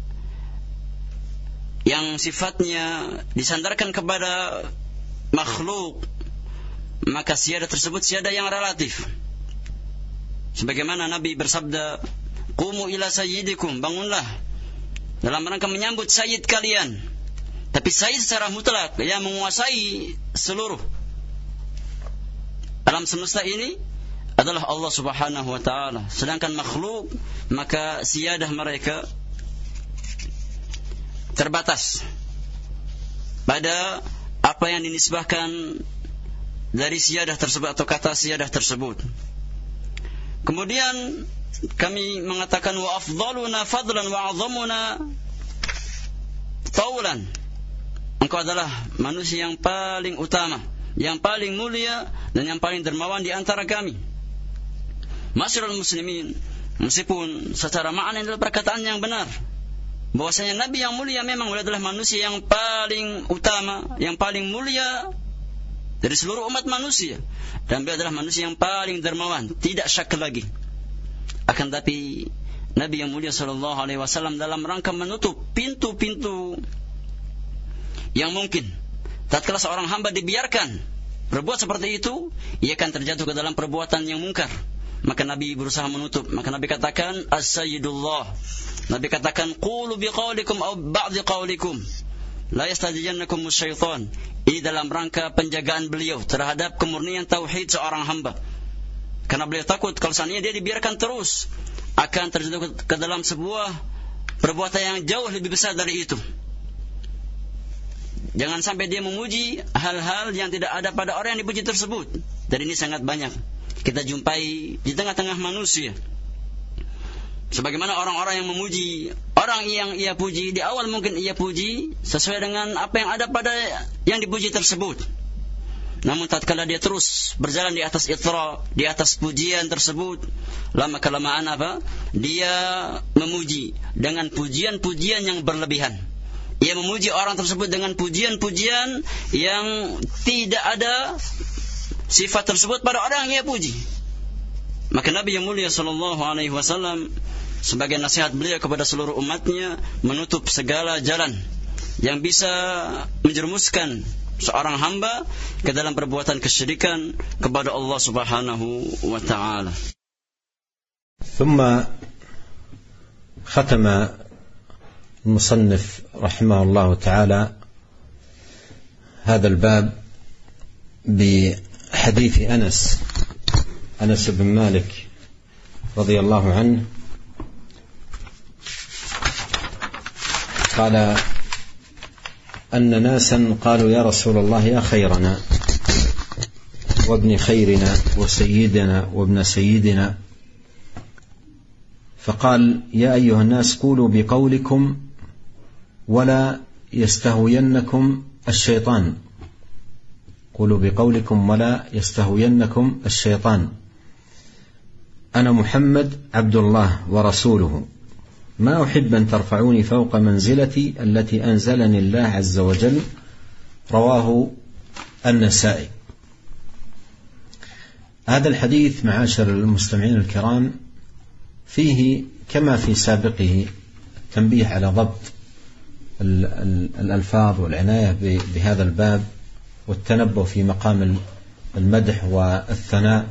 yang sifatnya disandarkan kepada makhluk, maka siyadah tersebut siyadah yang relatif. Sebagaimana Nabi bersabda, "Qumu ila sayyidikum," bangunlah dalam rangka menyambut sayyid kalian. Tapi sayyid secara mutlak yang menguasai seluruh alam semesta ini adalah Allah Subhanahu wa taala. Sedangkan makhluk, maka siyadah mereka terbatas pada apa yang dinisbahkan dari siyadah tersebut atau kata siyadah tersebut. Kemudian kami mengatakan wa afdaluna fadlan wa azamuna taulan. Engkau adalah manusia yang paling utama, yang paling mulia, dan yang paling dermawan di antara kami. Masyarul muslimin, meskipun secara makna adalah perkataan yang benar, bahwasanya Nabi yang mulia memang adalah manusia yang paling utama, yang paling mulia dari seluruh umat manusia, dan beliau adalah manusia yang paling dermawan, tidak syak lagi. Akan tapi Nabi yang mulia sallallahu alaihi wasallam dalam rangka menutup pintu-pintu yang mungkin tatkala seorang hamba dibiarkan berbuat seperti itu, ia akan terjatuh ke dalam perbuatan yang mungkar. Maka Nabi berusaha menutup. Maka Nabi katakan as-sayyidullah. Nabi katakan qulu biqaulikum aw ba'dhi qaulikum la yastajijannakum syaitan. Ini dalam rangka penjagaan beliau terhadap kemurnian tauhid seorang hamba. Karena beliau takut kalau seandainya dia dibiarkan terus, akan terjatuh ke dalam sebuah perbuatan yang jauh lebih besar dari itu. Jangan sampai dia memuji hal-hal yang tidak ada pada orang yang dipuji tersebut. Dan ini sangat banyak kita jumpai di tengah-tengah manusia. Sebagaimana orang-orang yang memuji orang yang ia puji, di awal mungkin ia puji sesuai dengan apa yang ada pada yang dipuji tersebut. Namun tatkala dia terus berjalan di atas itra, di atas pujian tersebut, lama kelamaan apa? Dia memuji dengan pujian-pujian yang berlebihan. Ia memuji orang tersebut dengan pujian-pujian yang tidak ada sifat tersebut pada orang yang ia puji. Maka Nabi yang mulia sallallahu alaihi wasallam sebagai nasihat beliau kepada seluruh umatnya, menutup segala jalan yang bisa menjerumuskan seorang hamba ke dalam perbuatan kesyirikan kepada Allah Subhanahu wa taala. ثم ختم المصنف رحمه الله تعالى هذا الباب بحديث أنس أنس بن مالك رضي الله عنه قال أن ناسا قالوا يا رسول الله يا خيرنا وابن خيرنا وسيدنا وابن سيدنا، فقال يا أيها الناس قولوا بقولكم ولا يستهوينكم الشيطان قولوا بقولكم ولا يستهوينكم الشيطان أنا محمد عبد الله ورسوله ما أحب أن ترفعوني فوق منزلتي التي أنزلني الله عز وجل رواه النسائي. هذا الحديث معاشر المستمعين الكرام فيه كما في سابقه التنبيه على ضبط الألفاظ والعناية بهذا الباب والتنبه في مقام المدح والثناء،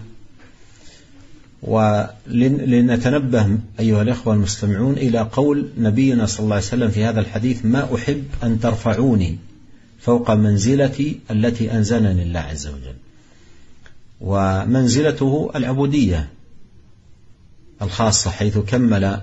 ولنتنبه أيها الإخوة المستمعون إلى قول نبينا صلى الله عليه وسلم في هذا الحديث ما أحب أن ترفعوني فوق منزلتي التي أنزلني الله عز وجل. ومنزلته العبودية الخاصة حيث كمل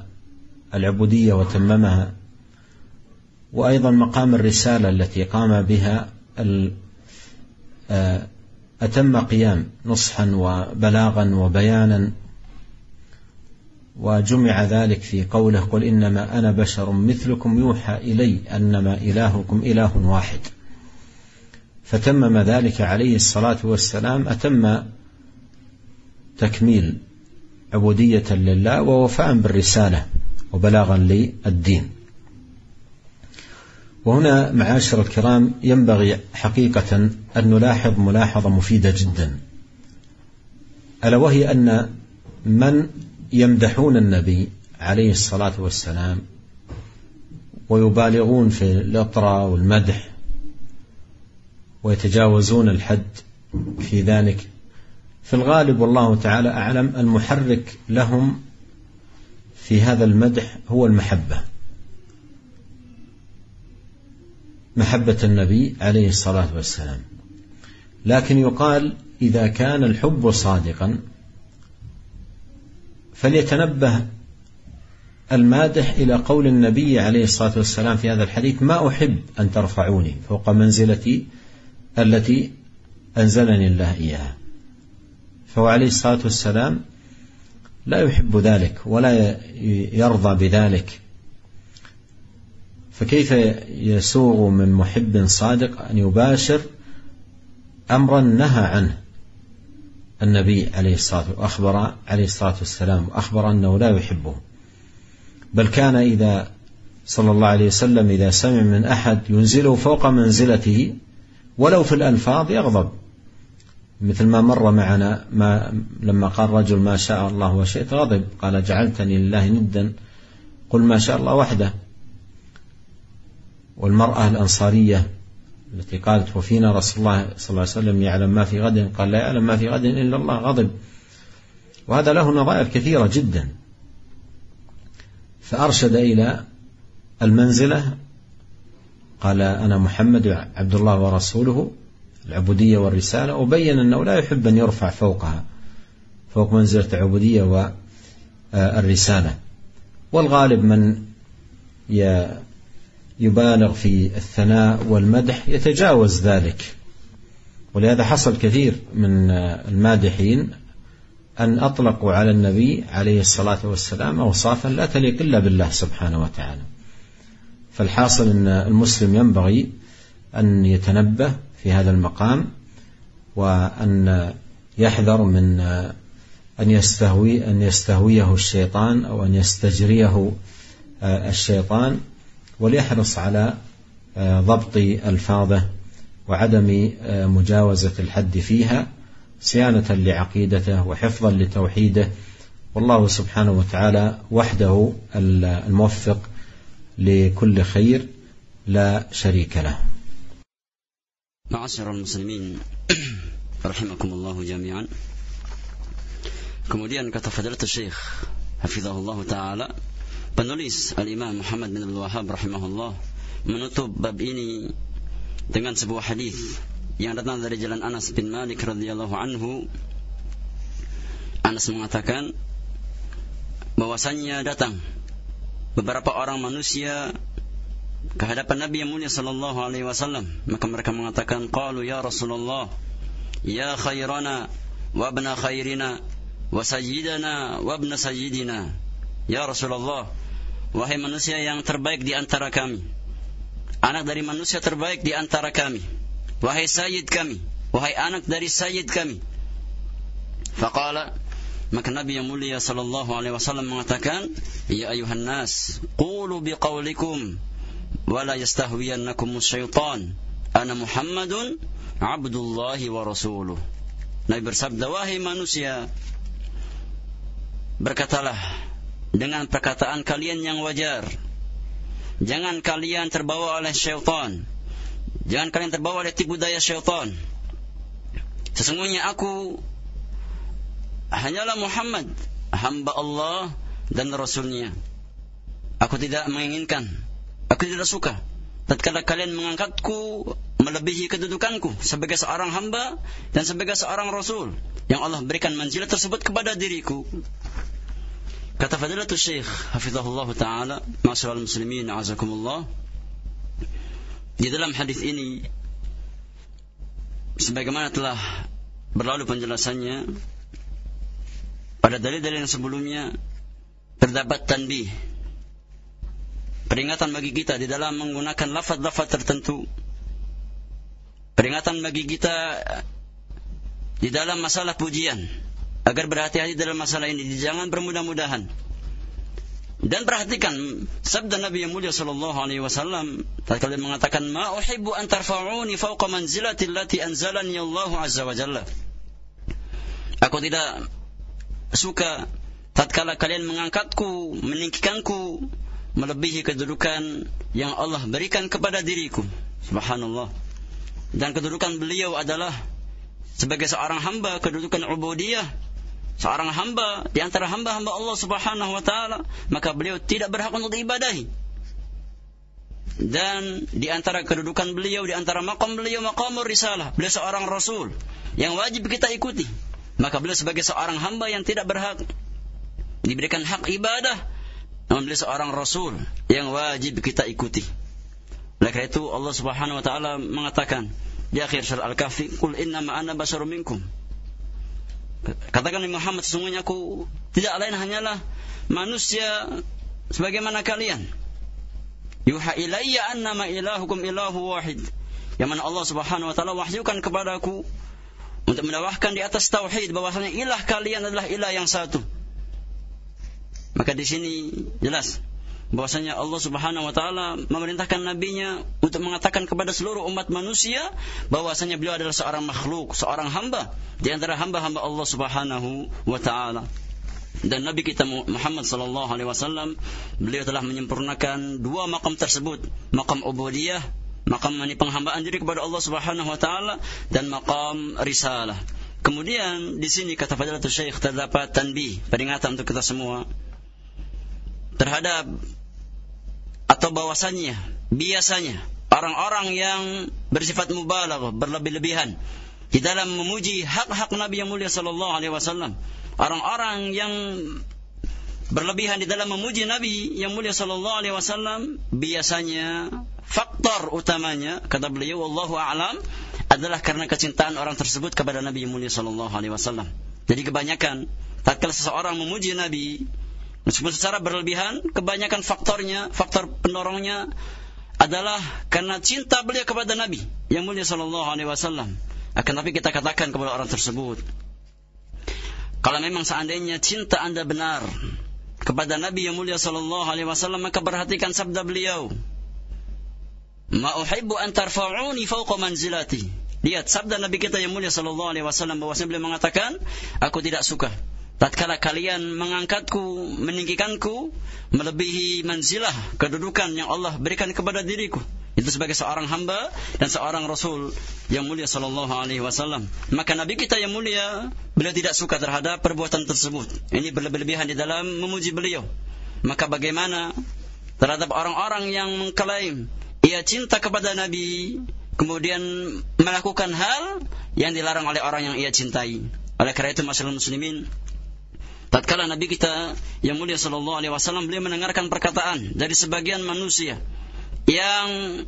العبودية وتممها، وأيضا مقام الرسالة التي قام بها أتم قيام نصحا وبلاغا وبيانا، وجمع ذلك في قوله قل إنما أنا بشر مثلكم يوحى إلي أنما إلهكم إله واحد. فتمم ذلك عليه الصلاة والسلام أتم تكميل عبودية لله ووفاء بالرسالة وبلاغا للدين. وهنا معاشر الكرام ينبغي حقيقة أن نلاحظ ملاحظة مفيدة جدا، ألا وهي أن من يمدحون النبي عليه الصلاة والسلام ويبالغون في الإطراء والمدح ويتجاوزون الحد في ذلك، في الغالب والله تعالى أعلم المحرك لهم في هذا المدح هو المحبة، محبة النبي عليه الصلاة والسلام. لكن يقال إذا كان الحب صادقا فليتنبه المادح إلى قول النبي عليه الصلاة والسلام في هذا الحديث ما أحب أن ترفعوني فوق منزلتي التي أنزلني الله إياها. فهو عليه الصلاة والسلام لا يحب ذلك ولا يرضى بذلك، فكيف يسوغ من محب صادق أن يباشر أمرا نهى عنه النبي عليه الصلاة والسلام وأخبر عليه الصلاة والسلام وأخبر أنه لا يحبه، بل كان إذا صلى الله عليه وسلم إذا سمع من أحد ينزله فوق منزلته ولو في الألفاظ يغضب، مثل ما مر معنا ما لما قال رجل ما شاء الله وشئت غضب، قال جعلتني لله ندا قل ما شاء الله وحده. والمرأة الأنصارية التي قالت وفينا رسول الله صلى الله عليه وسلم يعلم ما في غد، قال لا يعلم ما في غد إلا الله، غضب. وهذا له نظائر كثيرة جدا. فأرشد إلى المنزلة، قال أنا محمد عبد الله ورسوله، العبودية والرسالة، وبين أنه لا يحب أن يرفع فوقها فوق منزلة العبودية والرسالة. والغالب من يبالغ في الثناء والمدح يتجاوز ذلك، ولهذا حصل كثير من المادحين أن أطلقوا على النبي عليه الصلاة والسلام أوصافا لا تليق إلا بالله سبحانه وتعالى. فالحاصل أن المسلم ينبغي أن يتنبه في هذا المقام، وأن يحذر من أن يستهوي أن يستهويه الشيطان أو أن يستجريه الشيطان، وليحرص على ضبط ألفاظه وعدم مجاوزة الحد فيها صيانة لعقيدته وحفظا لتوحيده. والله سبحانه وتعالى وحده الموفق لكل خير لا شريك له. معاشر المسلمين rahimakumullahu jami'an. Kemudian kata Fadilatul Syekh hafizahullah taala, penulis Al-Imam Muhammad bin Abdul Wahhab rahimahullah menutup bab ini dengan sebuah hadis yang datang dari jalan Anas bin Malik radhiyallahu anhu. Anas mengatakan bahwasannya datang beberapa orang manusia ke hadapan Nabi yang mulia sallallahu alaihi wasallam, maka mereka mengatakan, qalu ya Rasulullah, ya khairana wa ibna khairina wa sayyidana wa ibna sayyidina. Ya Rasulullah, wahai manusia yang terbaik di antara kami, anak dari manusia terbaik di antara kami, wahai sayyid kami, wahai anak dari sayyid kami. Faqala, maka Nabi yang mulia sallallahu alaihi wasallam mengatakan, ya ayuhan nas, qulu biqaulikum wala yastahwiyannakum syaitan, ana Muhammadun abdullahi wa rasuluh. Nabi bersabda, wahai manusia, berkatalah dengan perkataan kalian yang wajar. Jangan kalian terbawa oleh syaitan, jangan kalian terbawa oleh tipu daya syaitan. Sesungguhnya aku hanyalah Muhammad, hamba Allah dan Rasulnya. Aku tidak menginginkan, aku tidak suka tatkala kalian mengangkatku melebihi kedudukanku sebagai seorang hamba dan sebagai seorang Rasul yang Allah berikan manzilah tersebut kepada diriku. Kata Fadilatul Syekh hafizahullah ta'ala, ma'asyiral muslimin a'azakumullah, di dalam hadis ini sebagaimana telah berlalu penjelasannya pada dalil-dalil yang sebelumnya, terdapat tanbih, peringatan bagi kita di dalam menggunakan lafaz-lafaz tertentu, peringatan bagi kita di dalam masalah pujian, agar berhati-hati dalam masalah ini, jangan bermudah-mudahan. Dan perhatikan sabda Nabi yang mulia sallallahu alaihi wasallam tatkala mengatakan, "Ma uhibbu an tarfa'uni fawqa manzilati allati anzalani Allah azza wa jalla." Aku tidak suka tatkala kalian mengangkatku, meninggikanku melebihi kedudukan yang Allah berikan kepada diriku. Subhanallah. Dan kedudukan beliau adalah sebagai seorang hamba, kedudukan ubudiyah, seorang hamba di antara hamba-hamba Allah Subhanahu wa taala, maka beliau tidak berhak untuk diibadahi. Dan di antara kedudukan beliau, di antara maqam beliau, maqamur risalah, beliau seorang rasul yang wajib kita ikuti. Maka beliau sebagai seorang hamba yang tidak berhak diberikan hak ibadah, namun beliau seorang rasul yang wajib kita ikuti. Oleh karena itu Allah Subhanahu wa taala mengatakan di akhir surah Al-Kahfi, "Qul innama ana basyarum minkum." Katakan Muhammad, sesungguhnya aku tidak lain hanyalah manusia sebagaimana kalian. Yuha ilayya annama ilahukum ilahu wahid. Yang mana Allah Subhanahu wa taala wahyukan kepadaku untuk mendakwahkan di atas tauhid, bahwasanya ilah kalian adalah ilah yang satu. Maka di sini jelas bahwasanya Allah Subhanahu wa taala memerintahkan nabinya untuk mengatakan kepada seluruh umat manusia bahwasanya beliau adalah seorang makhluk, seorang hamba di antara hamba-hamba Allah Subhanahu wa taala. Dan Nabi kita Muhammad sallallahu alaihi wasallam, beliau telah menyempurnakan dua makam tersebut, makam ubudiyah, makam penghambaan diri kepada Allah Subhanahu wa taala, dan makam risalah. Kemudian di sini kata Fadilatul Syekh terdapat tanbih, peringatan untuk kita semua terhadap atau bahwasannya biasanya orang-orang yang bersifat mubalaghah, berlebih-lebihan di dalam memuji hak-hak Nabi yang mulia sallallahu alaihi wasallam, orang-orang yang berlebihan di dalam memuji Nabi yang mulia sallallahu alaihi wasallam, biasanya faktor utamanya kata beliau wallahu a'lam adalah karena kecintaan orang tersebut kepada Nabi yang mulia sallallahu alaihi wasallam. Jadi kebanyakan tatkala seseorang memuji Nabi meskipun secara berlebihan, kebanyakan faktornya, faktor pendorongnya adalah karena cinta beliau kepada Nabi yang mulia sallallahu alaihi wasallam. Akan tapi kita katakan kepada orang tersebut, kalau memang seandainya cinta Anda benar kepada Nabi yang mulia sallallahu alaihi wasallam, maka perhatikan sabda beliau, "Ma uhibbu an tarfa'uni fawqa manzilati." Lihat sabda Nabi kita yang mulia sallallahu alaihi wasallam, bahwasanya beliau mengatakan, aku tidak suka tatkala kalian mengangkatku, meninggikanku melebihi manzilah, kedudukan yang Allah berikan kepada diriku, itu sebagai seorang hamba dan seorang rasul yang mulia sallallahu alaihi wasallam. Maka Nabi kita yang mulia, beliau tidak suka terhadap perbuatan tersebut. Ini berlebihan di dalam memuji beliau. Maka bagaimana terhadap orang-orang yang mengklaim ia cinta kepada Nabi, kemudian melakukan hal yang dilarang oleh orang yang ia cintai. Oleh karena itu masyaallah muslimin, tatkala Nabi kita yang mulia sallallahu alaihi wasallam beliau mendengarkan perkataan dari sebagian manusia yang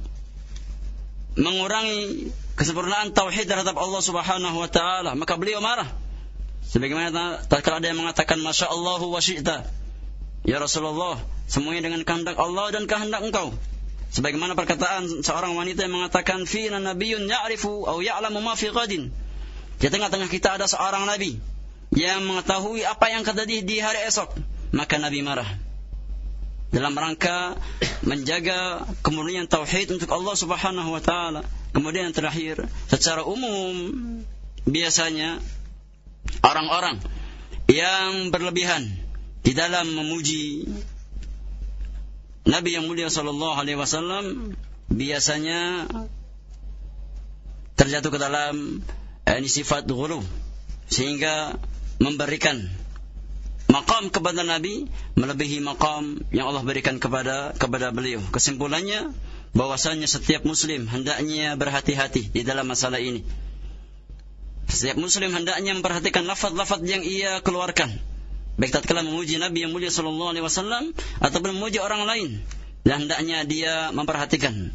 mengurangi kesempurnaan tauhid terhadap Allah Subhanahu wa taala, maka beliau marah. Sebagaimana tatkala ada yang mengatakan masyaallah wa syi'ta, ya Rasulullah, semuanya dengan kehendak Allah dan kehendak engkau. Sebagaimana perkataan seorang wanita yang mengatakan fina nabiyyun ya'rifu aw ya'lamu ma fi ghadin. Di tengah-tengah kita ada seorang nabi yang mengetahui apa yang terjadi di hari esok. Maka Nabi marah dalam rangka menjaga kemurnian tauhid untuk Allah Subhanahu wa taala. Kemudian yang terakhir, secara umum biasanya orang-orang yang berlebihan di dalam memuji Nabi yang mulia sallallahu alaihi wasallam biasanya terjatuh ke dalam ini sifat ghulu, sehingga memberikan maqam kepada Nabi melebihi maqam yang Allah berikan kepada kepada beliau. Kesimpulannya bahwasanya setiap muslim hendaknya berhati-hati di dalam masalah ini. Setiap muslim hendaknya memperhatikan lafaz-lafaz yang ia keluarkan, baik tatkala memuji Nabi yang mulia sallallahu alaihi wasallam ataupun memuji orang lain. Dan hendaknya dia memperhatikan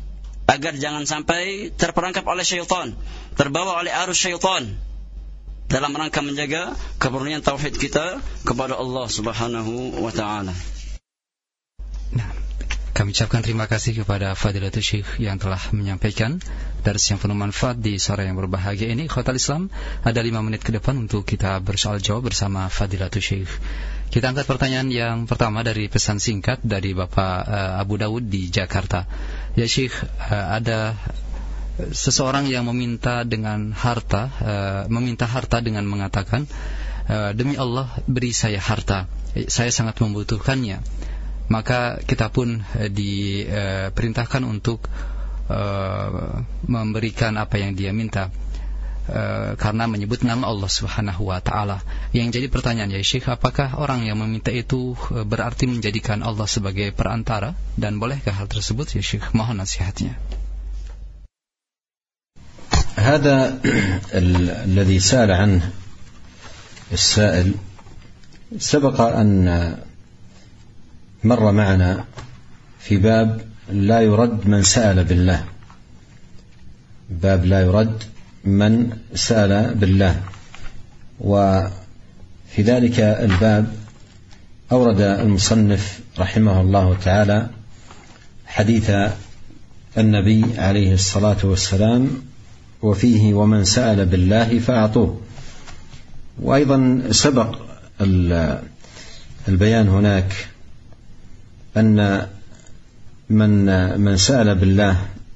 agar jangan sampai terperangkap oleh syaitan, terbawa oleh arus syaitan, dalam rangka menjaga kemurnian tauhid kita kepada Allah Subhanahu wa taala. Nah, kami ucapkan terima kasih kepada Fadilatul Syekh yang telah menyampaikan dars yang penuh manfaat di sore yang berbahagia ini. Ikhwatal Islam, ada lima menit ke depan untuk kita bersoal jawab bersama Fadilatul Syekh. Kita angkat pertanyaan yang pertama dari pesan singkat dari Bapak uh, Abu Dawud di Jakarta. Ya Syekh, uh, ada seseorang yang meminta dengan harta, uh, meminta harta dengan mengatakan, uh, demi Allah beri saya harta, saya sangat membutuhkannya. Maka kita pun uh, diperintahkan uh, untuk uh, memberikan apa yang dia minta, uh, karena menyebut nama Allah Subhanahu wa taala. Yang jadi pertanyaan ya Syekh, apakah orang yang meminta itu uh, berarti menjadikan Allah sebagai perantara, dan bolehkah hal tersebut ya Syekh? Mohon nasihatnya. هذا الذي سأل عنه السائل سبق أن مر معنا في باب لا يرد من سأل بالله، باب لا يرد من سأل بالله. وفي ذلك الباب أورد المصنف رحمه الله تعالى حديث النبي عليه الصلاة والسلام وفيه ومن سأل بالله فأعطوه. وأيضا سبق البيان هناك أن من من سأل بالله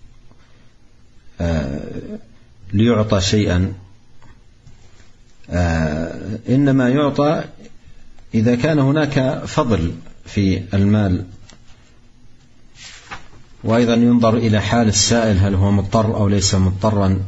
ليعطى شيئا إنما يعطى إذا كان هناك فضل في المال. وأيضا ينظر إلى حال السائل، هل هو مضطر أو ليس مضطرا،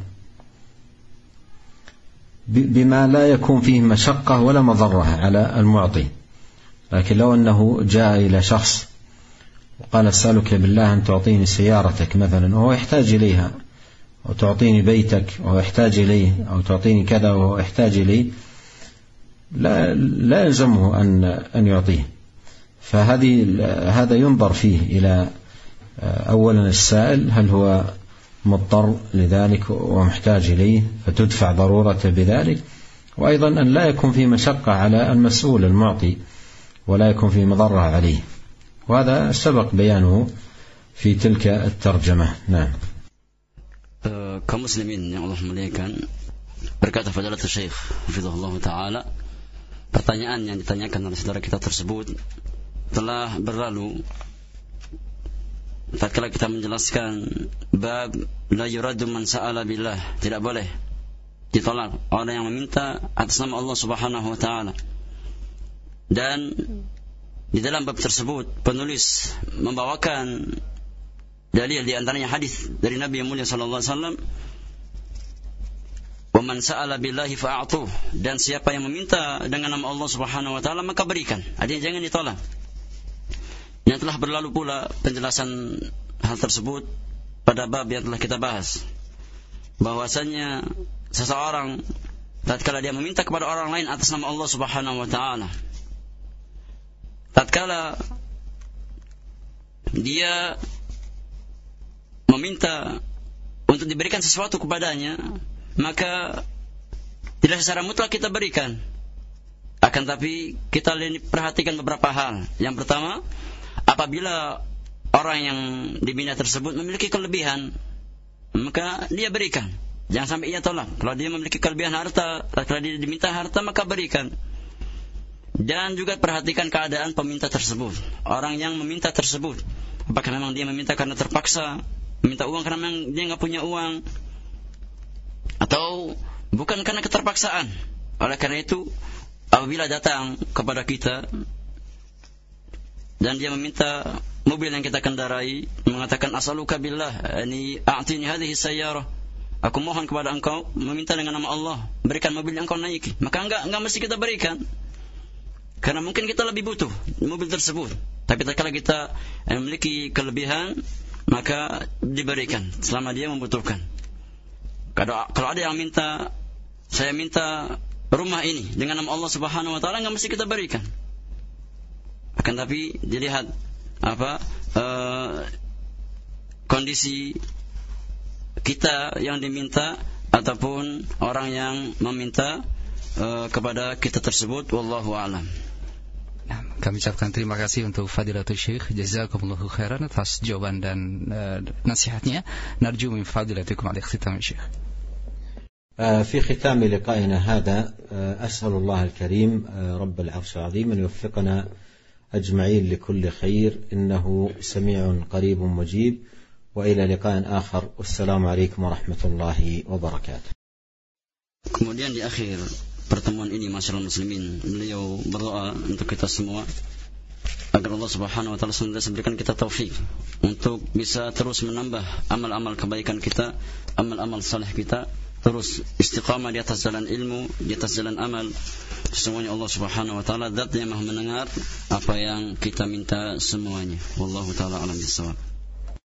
بما لا يكون فيه مشقة ولا مضرة على المعطي. لكن لو أنه جاء إلى شخص وقال أسألك بالله أن تعطيني سيارتك مثلا وهو يحتاج إليها، أو تعطيني بيتك وهو يحتاج إليه، أو تعطيني كذا وهو يحتاج إليه، لا لا يلزمه أن أن يعطيه. فهذه هذا ينظر فيه إلى أولا السائل هل هو مضطر لذلك ومحتاج إليه فتدفع ضرورة بذلك، وأيضا أن لا يكون في مشقة على المسؤول المعطي ولا يكون في مضرة عليه. وهذا سبق بيانه في تلك الترجمة. نعم. kaum muslimin yang Allah muliakan, berkata Fadilatul Syekh hafizahullah taala, pertanyaan yang ditanyakan oleh saudara kita tersebut telah berlalu tatkala kita menjelaskan bab la yuradu man sa'ala billah, tidak boleh ditolak orang yang meminta atas nama Allah Subhanahu wa taala. Dan di dalam bab tersebut penulis membawakan dalil di antaranya hadis dari Nabi yang mulia sallallahu alaihi wasallam, wa man sa'ala billahi fa'atuh, dan siapa yang meminta dengan nama Allah Subhanahu wa taala maka berikan, artinya jangan ditolak. Yang telah berlalu pula penjelasan hal tersebut pada bab yang telah kita bahas, bahwasanya seseorang tatkala dia meminta kepada orang lain atas nama Allah Subhanahu wa taala, tatkala dia meminta untuk diberikan sesuatu kepadanya, maka tidak secara mutlak kita berikan. Akan tapi kita perhatikan beberapa hal. Yang pertama, apabila orang yang diminta tersebut memiliki kelebihan, maka dia berikan. Jangan sampai ia tolak. Kalau dia memiliki kelebihan harta, kalau dia diminta harta, maka berikan. Dan juga perhatikan keadaan peminta tersebut, orang yang meminta tersebut. Apakah memang dia meminta karena terpaksa, meminta uang karena memang dia nggak punya uang, atau bukan karena keterpaksaan. Oleh karena itu, apabila datang kepada kita dan dia meminta mobil yang kita kendarai, mengatakan as'aluka billah, yani a'tini hadhihi sayyarah, aku mohon kepada engkau, meminta dengan nama Allah, berikan mobil yang engkau naiki, maka enggak enggak mesti kita berikan, karena mungkin kita lebih butuh mobil tersebut. Tapi tatkala kita memiliki kelebihan, maka diberikan selama dia membutuhkan. Kalau kalau ada yang minta, saya minta rumah ini dengan nama Allah Subhanahu wa taala, enggak mesti kita berikan. Akan tapi dilihat apa uh, kondisi kita yang diminta ataupun orang yang meminta uh, kepada kita tersebut. Wallahu a'lam. Nah, kami ucapkan terima kasih untuk Fadilatul Syekh, jazakumullahu khairan atas jawaban dan uh, nasihatnya. Narju min fadilatikum al-ikhtitam Syekh. في ختام لقائنا هذا أسأل الله الكريم رب العرش العظيم أن يوفقنا أجمعين لكل خير إنه سميع قريب مجيب وإلى لقاء آخر والسلام عليكم ورحمة الله وبركاته. Kemudian di akhir pertemuan ini masyarakat muslimin, beliau berdoa untuk kita semua agar Allah Subhanahu wa taala senantiasa berikan kita taufik untuk bisa terus menambah amal-amal kebaikan kita, amal-amal saleh kita, terus istiqamah di atas jalan ilmu, di atas jalan amal. Semuanya Allah Subhanahu wa taala zat yang Maha mendengar apa yang kita minta semuanya. Wallahu taala alam bisawab.